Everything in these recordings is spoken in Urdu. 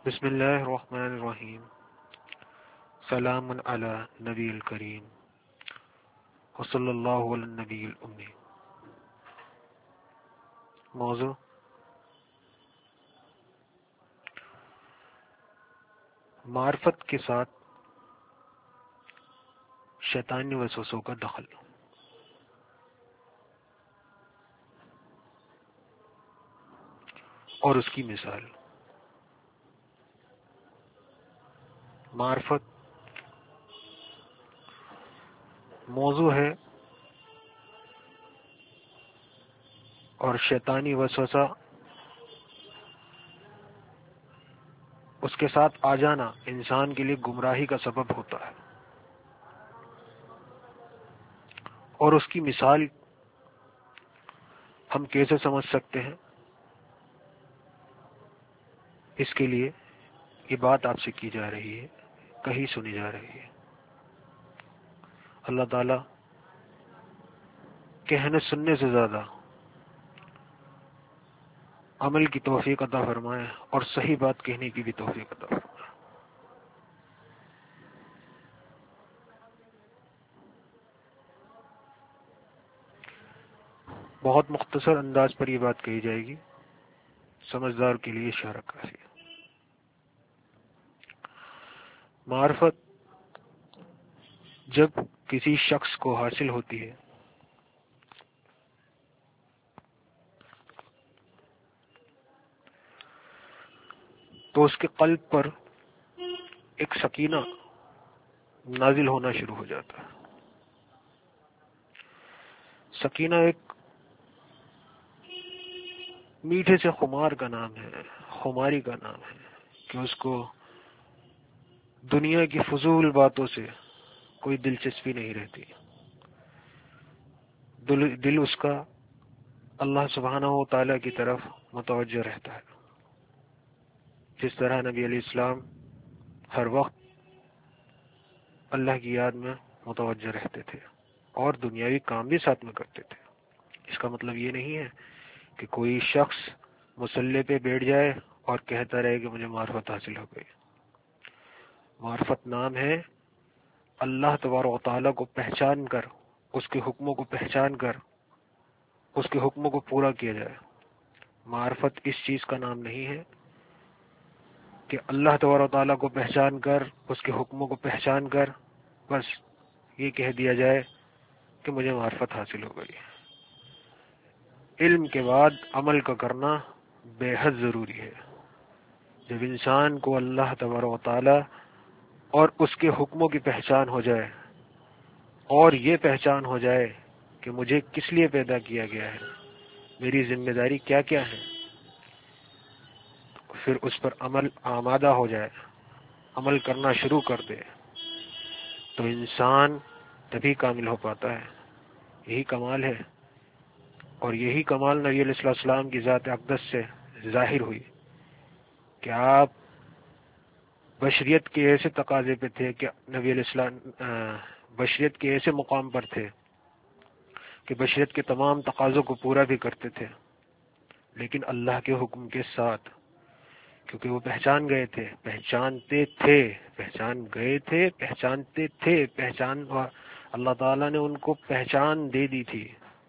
بسم اللہ الرحمن الرحیم. سلام علی نبی الکریم وصلی اللہ علی النبی الامی. موضوع: معرفت کے ساتھ شیطانی وسوسوں کا دخل. اور اس کی مثال. معرفت موضوع ہے اور شیطانی وسوسہ اس کے ساتھ آ جانا انسان کے لیے گمراہی کا سبب ہوتا ہے. اور اس کی مثال ہم کیسے سمجھ سکتے ہیں؟ اس کے لیے یہ بات آپ سے کی جا رہی ہے، کہیں سنی جا رہی ہے. اللہ تعالی کہنے سننے سے زیادہ عمل کی توفیق عطا فرمائے اور صحیح بات کہنے کی بھی توفیق عطا فرمائے. بہت مختصر انداز پر یہ بات کہی جائے گی، سمجھدار کے لیے اشارہ کافی ہے. معرفت جب کسی شخص کو حاصل ہوتی ہے تو اس کے قلب پر ایک سکینہ نازل ہونا شروع ہو جاتا ہے. سکینہ ایک میٹھے سے خمار کا نام ہے، خماری کا نام ہے کہ اس کو دنیا کی فضول باتوں سے کوئی دلچسپی نہیں رہتی. دل اس کا اللہ سبحانہ و تعالی کی طرف متوجہ رہتا ہے. جس طرح نبی علیہ السلام ہر وقت اللہ کی یاد میں متوجہ رہتے تھے اور دنیاوی کام بھی ساتھ میں کرتے تھے. اس کا مطلب یہ نہیں ہے کہ کوئی شخص مصلی پہ بیٹھ جائے اور کہتا رہے کہ مجھے معرفت حاصل ہو گئی. معرفت نام ہے اللہ تبارک و تعالیٰ کو پہچان کر، اس کے حکموں کو پہچان کر اس کے حکموں کو پورا کیا جائے. معرفت اس چیز کا نام نہیں ہے کہ اللہ تبارک و تعالیٰ کو پہچان کر، اس کے حکموں کو پہچان کر بس یہ کہہ دیا جائے کہ مجھے معرفت حاصل ہو گئی. علم کے بعد عمل کا کرنا بے حد ضروری ہے. جب انسان کو اللہ تبارک و تعالیٰ اور اس کے حکموں کی پہچان ہو جائے اور یہ پہچان ہو جائے کہ مجھے کس لیے پیدا کیا گیا ہے، میری ذمہ داری کیا کیا ہے، پھر اس پر عمل آمادہ ہو جائے، عمل کرنا شروع کر دے، تو انسان تبھی کامل ہو پاتا ہے. یہی کمال ہے اور یہی کمال نبی علیہ السلام کی ذات اقدس سے ظاہر ہوئی کہ آپ بشریت کے ایسے تقاضے پہ تھے کہ نبی علیہ السلام بشریت کے ایسے مقام پر تھے کہ بشریت کے تمام تقاضوں کو پورا بھی کرتے تھے، لیکن اللہ کے حکم کے ساتھ، کیونکہ وہ پہچان گئے تھے، پہچانتے تھے، پہچان گئے تھے، پہچانتے تھے، اللہ تعالیٰ نے ان کو پہچان دے دی تھی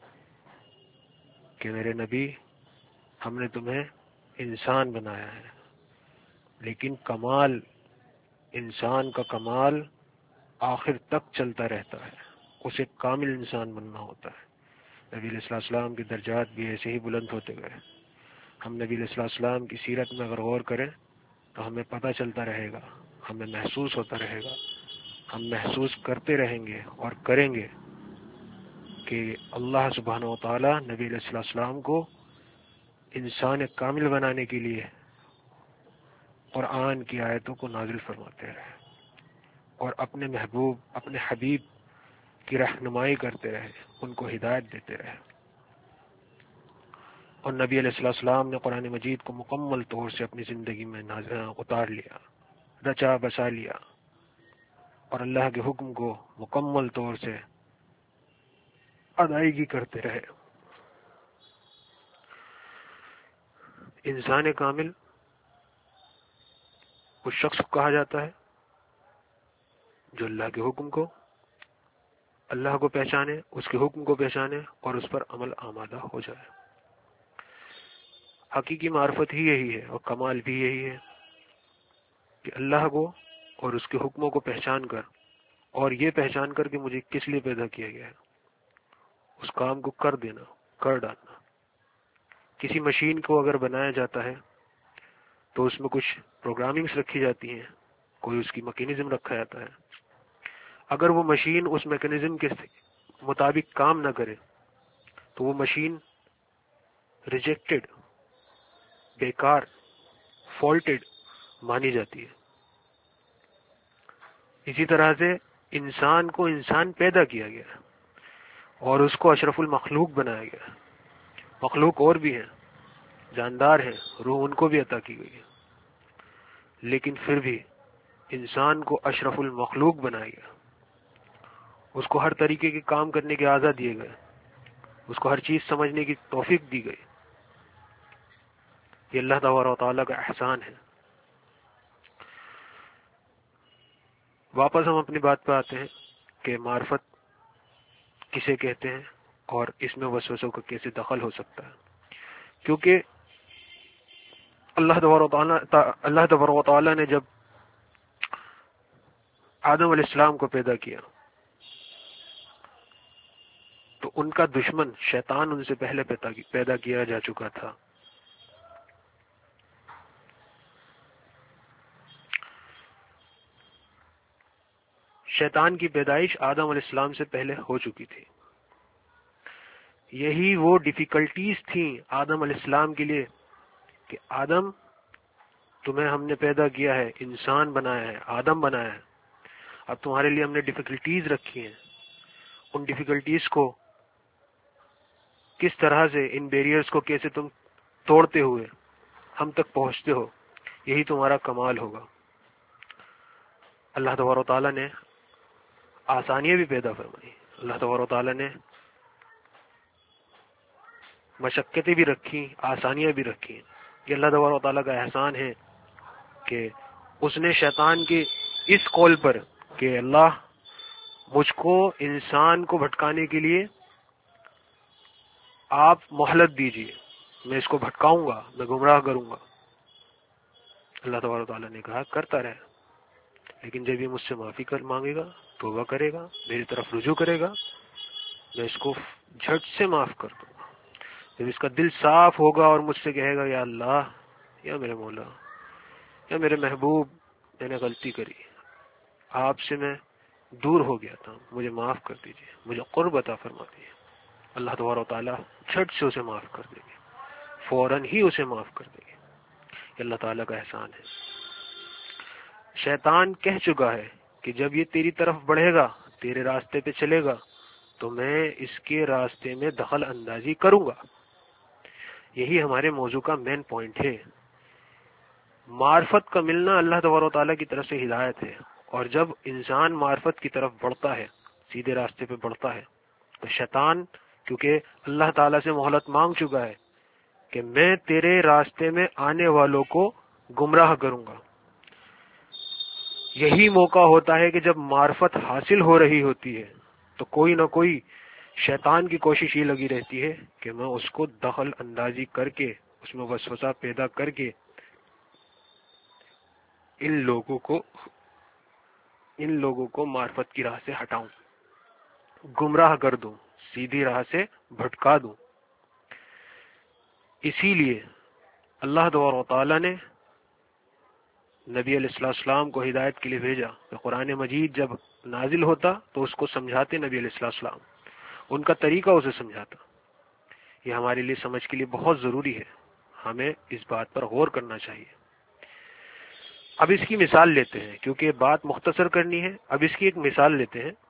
کہ میرے نبی، ہم نے تمہیں انسان بنایا ہے. لیکن کمال، انسان کا کمال آخر تک چلتا رہتا ہے، اسے کامل انسان بننا ہوتا ہے. نبی علیہ السلام کے درجات بھی ایسے ہی بلند ہوتے گئے. ہم نبی علیہ السلام کی سیرت میں اگر غور کریں تو ہمیں پتہ چلتا رہے گا، ہمیں محسوس ہوتا رہے گا، ہم محسوس کرتے رہیں گے اور کریں گے کہ اللہ سبحانہ و تعالی نبی علیہ السلام کو انسان کامل بنانے کے لیے قرآن کی آیتوں کو نازل فرماتے رہے اور اپنے محبوب، اپنے حبیب کی رہنمائی کرتے رہے، ان کو ہدایت دیتے رہے. اور نبی علیہ السلام نے قرآن مجید کو مکمل طور سے اپنی زندگی میں اتار لیا، رچا بسا لیا اور اللہ کے حکم کو مکمل طور سے ادائیگی کرتے رہے. انسان کامل اس شخص کو کہا جاتا ہے جو اللہ کے حکم کو، اللہ کو پہچانے، اس کے حکم کو پہچانے اور اس پر عمل آمادہ ہو جائے۔ حقیقی معرفت ہی یہی ہے اور کمال بھی یہی ہے کہ اللہ کو اور اس کے حکموں کو پہچان کر، اور یہ پہچان کر کہ مجھے کس لیے پیدا کیا گیا ہے، اس کام کو کر دینا، کر ڈالنا۔ کسی مشین کو اگر بنایا جاتا ہے تو اس میں کچھ پروگرامنگز رکھی جاتی ہیں، کوئی اس کی میکینزم رکھا جاتا ہے۔ اگر وہ مشین اس میکینزم کے مطابق کام نہ کرے تو وہ مشین ریجیکٹڈ، بیکار، فالٹڈ مانی جاتی ہے۔ اسی طرح سے انسان کو انسان پیدا کیا گیا ہے اور اس کو اشرف المخلوق بنایا گیا ہے۔ مخلوق اور بھی ہیں، جاندار ہیں، روح ان کو بھی عطا کی گئی ہے، لیکن پھر بھی انسان کو اشرف المخلوق بنایا گیا۔ اس کو ہر طریقے کے کام کرنے کے اعزاز دیے گئے، اس کو ہر چیز سمجھنے کی توفیق دی گئی۔ یہ اللہ تبارک و تعالیٰ کا احسان ہے۔ واپس ہم اپنی بات پہ آتے ہیں کہ معرفت کسے کہتے ہیں اور اس میں وسوسوں کا کیسے دخل ہو سکتا ہے۔ کیونکہ اللہ تبارک و تعالیٰ نے جب آدم علیہ السلام کو پیدا کیا تو ان کا دشمن شیطان ان سے پہلے پیدا کیا جا چکا تھا۔ شیطان کی پیدائش آدم علیہ السلام سے پہلے ہو چکی تھی۔ یہی وہ ڈیفیکلٹیز تھیں آدم علیہ السلام کے لیے کہ آدم، تمہیں ہم نے پیدا کیا ہے، انسان بنایا ہے، آدم بنایا ہے، اب تمہارے لیے ہم نے ڈیفیکلٹیز رکھی ہیں۔ ان ڈیفیکلٹیز کو کس طرح سے، ان بیریئرز کو کیسے تم توڑتے ہوئے ہم تک پہنچتے ہو، یہی تمہارا کمال ہوگا۔ اللہ تبارک و تعالیٰ نے آسانیاں بھی پیدا فرمائی، اللہ تبارک و تعالیٰ نے مشقتیں بھی رکھی، آسانیاں بھی رکھی۔ یہ اللہ تبارک و تعالیٰ کا احسان ہے کہ اس نے شیطان کے اس قول پر کہ اللہ مجھ کو، انسان کو بھٹکانے کے لیے آپ مہلت دیجیے، میں اس کو بھٹکاؤں گا، میں گمراہ کروں گا۔ اللہ تبارک و تعالیٰ نے کہا کرتا رہے، لیکن جب یہ مجھ سے معافی مانگے گا، توبہ کرے گا، میری طرف رجوع کرے گا، میں اس کو جھٹ سے معاف کر دوں گا۔ جب اس کا دل صاف ہوگا اور مجھ سے کہے گا یا اللہ، یا میرے مولا، یا میرے محبوب، میں نے غلطی کری، آپ سے میں دور ہو گیا تھا، مجھے معاف کر دیجیے، مجھے قرب عطا فرما دیجیے، اللہ تبارک و تعالیٰ جھٹ سے اسے معاف کر دیں گے، فوراً ہی اسے معاف کر دیں گے۔ یہ اللہ تعالیٰ کا احسان ہے۔ شیطان کہہ چکا ہے کہ جب یہ تیری طرف بڑھے گا، تیرے راستے پہ چلے گا، تو میں اس کے راستے میں دخل اندازی کروں گا۔ یہی ہمارے موضوع کا مین پوائنٹ ہے۔ معرفت کا ملنا اللہ تبارک و تعالیٰ کی طرف سے ہدایت ہے، اور جب انسان معرفت کی طرف بڑھتا ہے، سیدھے راستے پہ بڑھتا ہے، تو شیطان کیونکہ اللہ تعالیٰ سے مہلت مانگ چکا ہے کہ میں تیرے راستے میں آنے والوں کو گمراہ کروں گا، یہی موقع ہوتا ہے کہ جب معرفت حاصل ہو رہی ہوتی ہے تو کوئی نہ کوئی شیطان کی کوشش یہ لگی رہتی ہے کہ میں اس کو دخل اندازی کر کے، اس میں وسوسہ پیدا کر کے ان لوگوں کو معرفت کی راہ سے ہٹاؤں، گمراہ کر دوں، سیدھی راہ سے بھٹکا دوں۔ اسی لیے اللہ تبارک و تعالیٰ نے نبی علیہ السلام کو ہدایت کے لیے بھیجا کہ قرآن مجید جب نازل ہوتا تو اس کو سمجھاتے نبی علیہ السلام، ان کا طریقہ اسے سمجھاتا۔ یہ ہمارے لیے سمجھ کے لیے بہت ضروری ہے، ہمیں اس بات پر غور کرنا چاہیے۔ اب اس کی مثال لیتے ہیں، کیونکہ بات مختصر کرنی ہے۔ اب اس کی ایک مثال لیتے ہیں۔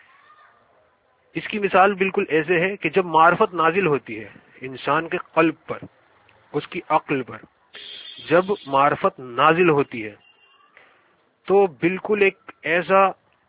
اس کی مثال بالکل ایسے ہے کہ جب معرفت نازل ہوتی ہے انسان کے قلب پر، اس کی عقل پر، جب معرفت نازل ہوتی ہے تو بالکل ایک ایسا،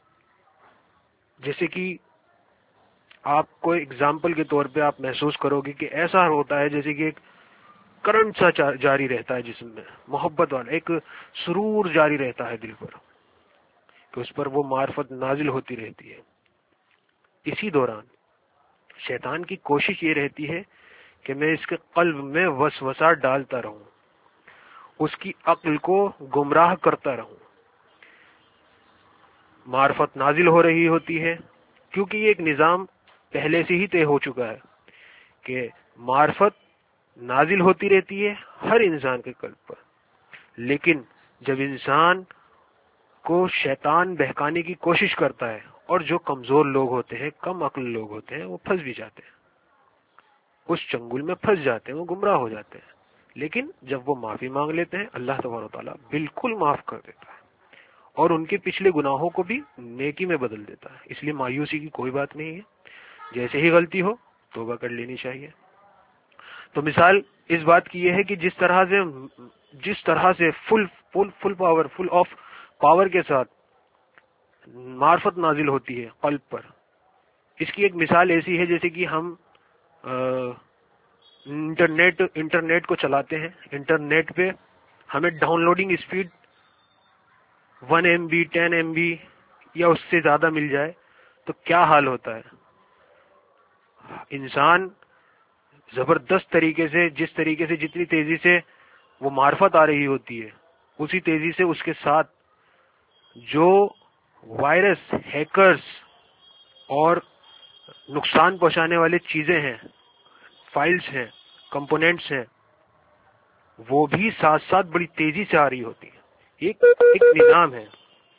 جیسے کہ آپ کو اگزامپل کے طور پہ آپ محسوس کرو گے کہ ایسا ہوتا ہے جیسے کہ ایک کرنٹ سا جاری رہتا ہے جسم میں، محبت والا ایک سرور جاری رہتا ہے دل پر کہ اس پر وہ معرفت نازل ہوتی رہتی ہے۔ اسی دوران شیطان کی کوشش یہ رہتی ہے کہ میں اس کے قلب میں وسوسہ ڈالتا رہوں، اس کی عقل کو گمراہ کرتا رہوں۔ معرفت نازل ہو رہی ہوتی ہے کیونکہ یہ ایک نظام پہلے سے ہی طے ہو چکا ہے کہ معرفت نازل ہوتی رہتی ہے ہر انسان کے قلب پر، لیکن جب انسان کو شیطان بہکانے کی کوشش کرتا ہے، اور جو کمزور لوگ ہوتے ہیں، کم عقل لوگ ہوتے ہیں، وہ پھنس بھی جاتے ہیں، اس چنگل میں پھنس جاتے ہیں، وہ گمراہ ہو جاتے ہیں۔ لیکن جب وہ معافی مانگ لیتے ہیں، اللہ تبارک و تعالیٰ بالکل معاف کر دیتا ہے اور ان کے پچھلے گناہوں کو بھی نیکی میں بدل دیتا ہے۔ اس لیے مایوسی کی کوئی بات نہیں ہے، جیسے ہی غلطی ہو توبہ کر لینی چاہیے۔ تو مثال اس بات کی یہ ہے کہ جس طرح سے فل آف پاور کے ساتھ معرفت نازل ہوتی ہے قلب پر، اس کی ایک مثال ایسی ہے جیسے کہ ہم انٹرنیٹ کو چلاتے ہیں، انٹرنیٹ پہ ہمیں downloading speed 1 MB 10 MB یا اس سے زیادہ مل جائے تو کیا حال ہوتا ہے۔ انسان زبردست طریقے سے، جس طریقے سے جتنی تیزی سے وہ معرفت آ رہی ہوتی ہے، اسی تیزی سے اس کے ساتھ جو وائرس، ہیکرز اور نقصان پہنچانے والے چیزیں ہیں، فائلز ہیں، کمپوننٹس ہیں، وہ بھی ساتھ ساتھ بڑی تیزی سے آ رہی ہوتی ہیں۔ ایک نظام ہے،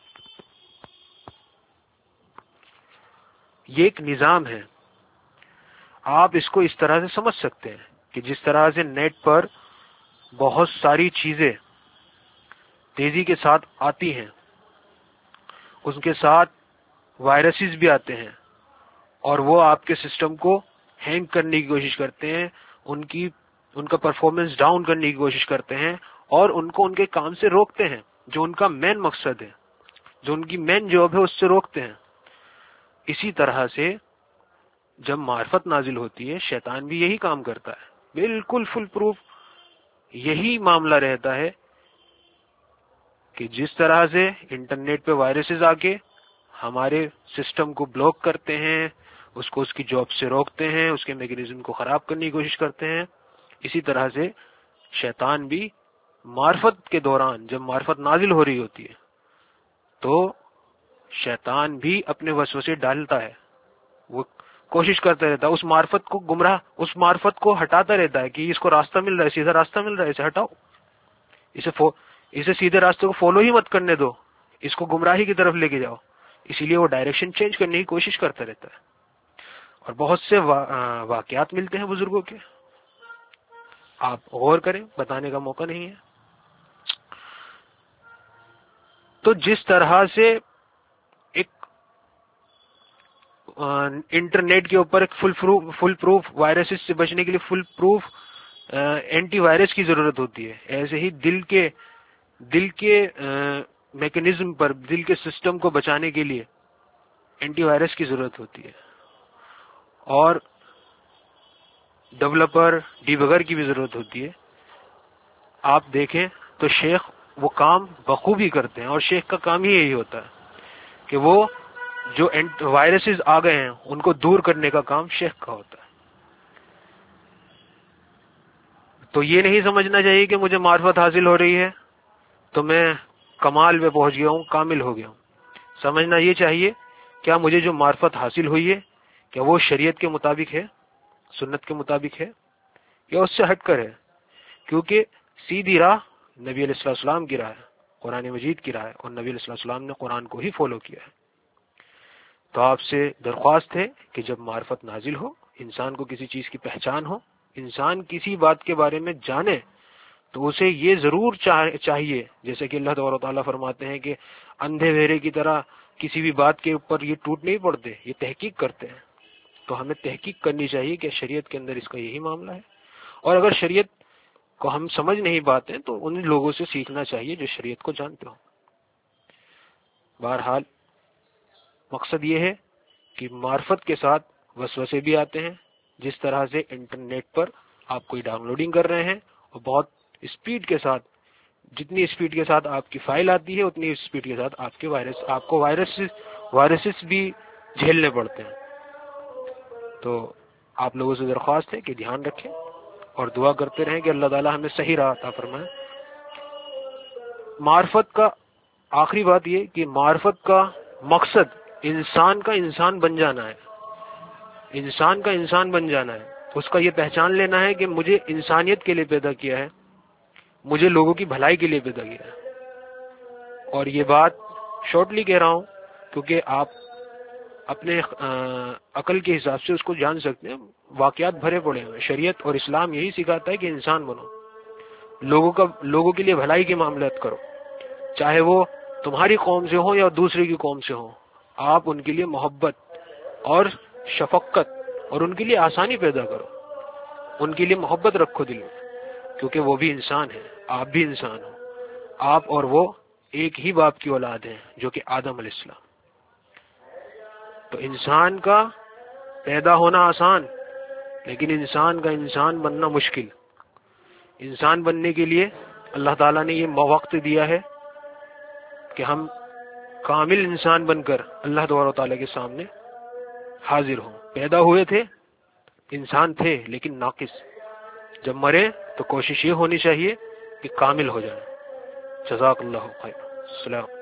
یہ ایک نظام ہے۔ آپ اس کو اس طرح سے سمجھ سکتے ہیں کہ جس طرح سے نیٹ پر بہت ساری چیزیں تیزی کے ساتھ آتی ہیں، اس کے ساتھ وائرسز بھی آتے ہیں اور وہ آپ کے سسٹم کو ہینگ کرنے کی کوشش کرتے ہیں، ان کا پرفارمنس ڈاؤن کرنے کی کوشش کرتے ہیں اور ان کو ان کے کام سے روکتے ہیں، جو ان کا مین مقصد ہے، جو ان کی مین جاب ہے، اس سے روکتے ہیں۔ اسی طرح سے جب معرفت نازل ہوتی ہے، شیطان بھی یہی کام کرتا ہے، بالکل فل پروف یہی معاملہ رہتا ہے کہ جس طرح سے انٹرنیٹ پہ وائرسز آ کے ہمارے سسٹم کو بلاک کرتے ہیں، اس کو اس کی جاب سے روکتے ہیں، اس کے میکینزم کو خراب کرنے کی کوشش کرتے ہیں، اسی طرح سے شیطان بھی معرفت کے دوران جب معرفت نازل ہو رہی ہوتی ہے تو شیطان بھی اپنے وسوسے ڈالتا ہے، وہ کوشش کرتا رہتا ہے، اس معرفت کو ہٹاتا رہتا ہے کہ اس کو راستہ مل رہا ہے، سیدھا راستہ مل رہا ہے، اسے ہٹاؤ، اسے سیدھے راستے کو فالو ہی مت کرنے دو، اس کو گمراہی کی طرف لے کے جاؤ۔ اسی لیے وہ ڈائریکشن چینج کرنے کی کوشش کرتا رہتا ہے۔ اور بہت سے واقعات ملتے ہیں بزرگوں کے، آپ غور کریں، بتانے کا موقع نہیں ہے۔ تو جس طرح سے ایک انٹرنیٹ کے اوپر ایک فل پروف وائرسز سے بچنے کے لیے فل پروف اینٹی وائرس کی ضرورت ہوتی ہے، ایسے ہی دل کے میکینزم پر، دل کے سسٹم کو بچانے کے لیے اینٹی وائرس کی ضرورت ہوتی ہے، اور ڈیولپر، ڈیبگر کی بھی ضرورت ہوتی ہے۔ آپ دیکھیں تو شیخ وہ کام بخوبی کرتے ہیں، اور شیخ کا کام ہی یہی ہوتا ہے کہ وہ جو وائرسز آ گئے ہیں ان کو دور کرنے کا کام شیخ کا ہوتا ہے۔ تو یہ نہیں سمجھنا چاہیے کہ مجھے معرفت حاصل ہو رہی ہے تو میں کمال پہ پہنچ گیا ہوں، کامل ہو گیا ہوں۔ سمجھنا یہ چاہیے کیا مجھے جو معرفت حاصل ہوئی ہے کیا وہ شریعت کے مطابق ہے، سنت کے مطابق ہے، یا اس سے ہٹ کر ہے؟ کیونکہ سیدھی راہ نبی علیہ السلام کی راہ ہے، قرآن مجید کی راہ ہے، اور نبی علیہ السلام نے قرآن کو ہی فالو کیا ہے۔ تو آپ سے درخواست ہے کہ جب معرفت نازل ہو، انسان کو کسی چیز کی پہچان ہو، انسان کسی بات کے بارے میں جانے، تو اسے یہ ضرور چاہیے، جیسے کہ اللہ تبارک و تعالیٰ فرماتے ہیں کہ اندھے بہرے کی طرح کسی بھی بات کے اوپر یہ ٹوٹ نہیں پڑتے، یہ تحقیق کرتے ہیں۔ تو ہمیں تحقیق کرنی چاہیے کہ شریعت کے اندر اس کا یہی معاملہ ہے، اور اگر شریعت کو ہم سمجھ نہیں پاتے تو ان لوگوں سے سیکھنا چاہیے جو شریعت کو جانتے ہوں۔ بہرحال مقصد یہ ہے کہ معرفت کے ساتھ وسوسے بھی آتے ہیں، جس طرح سے انٹرنیٹ پر آپ کوئی ڈاؤن لوڈنگ کر رہے ہیں اور بہت اسپیڈ کے ساتھ، جتنی اسپیڈ کے ساتھ آپ کی فائل آتی ہے اتنی اسپیڈ کے ساتھ آپ کو وائرسز بھی جھیلنے پڑتے ہیں. تو آپ لوگوں سے درخواست ہے کہ دھیان رکھیں اور دعا کرتے رہیں کہ اللہ تعالی ہمیں صحیح راہ عطا فرمائے. معرفت کا آخری بات یہ کہ معرفت کا مقصد انسان کا انسان بن جانا ہے. انسان کا انسان بن جانا ہے، اس کا یہ پہچان لینا ہے کہ مجھے انسانیت کے لیے پیدا کیا ہے، مجھے لوگوں کی بھلائی کے لیے پیدا کیا ہے. اور یہ بات شارٹلی کہہ رہا ہوں کیونکہ آپ اپنے عقل کے حساب سے اس کو جان سکتے ہیں. واقعات بھرے پڑے ہیں. شریعت اور اسلام یہی سکھاتا ہے کہ انسان بنو، لوگوں کے لیے بھلائی کے معاملات کرو، چاہے وہ تمہاری قوم سے ہو یا دوسرے کی قوم سے ہو. آپ ان کے لیے محبت اور شفقت اور ان کے لیے آسانی پیدا کرو، ان کے لیے محبت رکھو دل میں، کیونکہ وہ بھی انسان ہے، آپ بھی انسان ہو. آپ اور وہ ایک ہی باپ کی اولاد ہیں جو کہ آدم علیہ السلام. تو انسان کا پیدا ہونا آسان، لیکن انسان کا انسان بننا مشکل. انسان بننے کے لیے اللہ تعالیٰ نے یہ وقت دیا ہے کہ ہم کامل انسان بن کر اللہ تبارک و تعالیٰ کے سامنے حاضر ہوں. پیدا ہوئے تھے انسان تھے لیکن ناقص، جب مرے تو کوشش یہ ہونی چاہیے کہ کامل ہو جائے. جزاک اللہ خیر. السلام.